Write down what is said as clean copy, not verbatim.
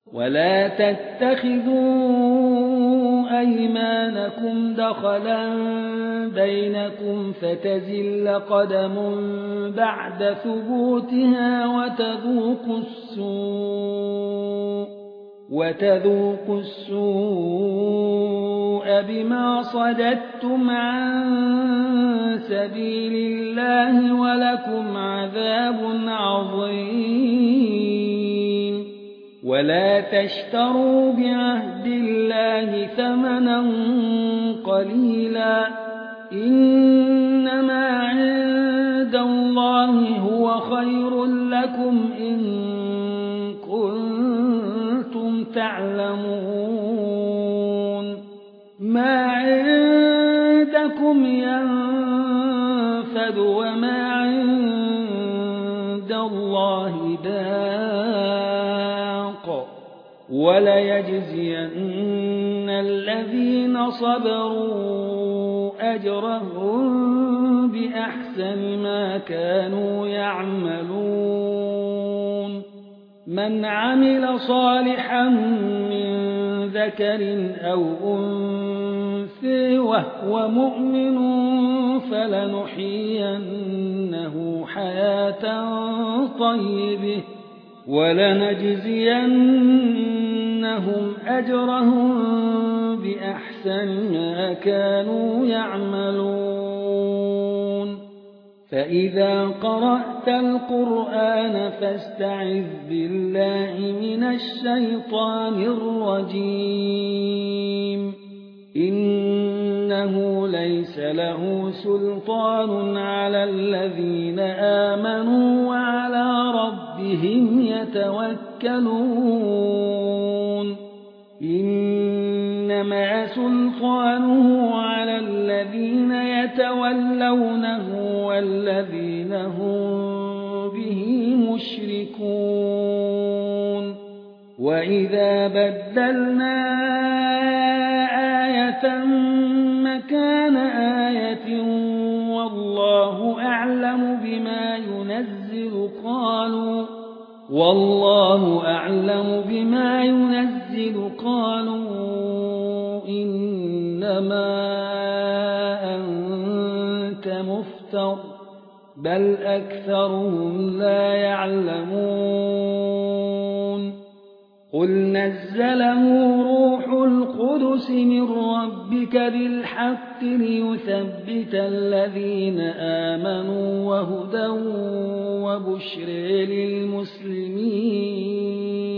ولا تتخذوا أيمانكم دخلا بينكم فتزل قدم بعد ثبوتها وتذوقوا السوء بما صددتم عن سبيل الله ولكم عذاب عظيم. ولا تشتروا بعهد الله ثمنا قليلا إنما عند الله هو خير لكم إن كنتم تعلمون. ما عندكم ينفد وما عند الله باق وليجزين الذين صبروا أجرهم بأحسن ما كانوا يعملون. من عمل صالحا من ذكر أو أنثى وهو مؤمن فلنحيينه حياة طيبة ولنجزينهم أجرهم بأحسن ما كانوا يعملون. فإذا قرأت القرآن فاستعذ بالله من الشيطان الرجيم. إنه ليس له سلطان على الذين آمنوا وعلى ربهم يتوكلون. إنما سلطانه على الذين يتولونه والذين هم به مشركون. وإذا بدلنا آية مكان آية والله أعلم بما ينزل قالوا إنما أنت مفتر بل أكثرهم لا يعلمون. قل نزله روح القدس من ربك بالحق ليثبت الذين آمنوا وهدى وبشر للمسلمين.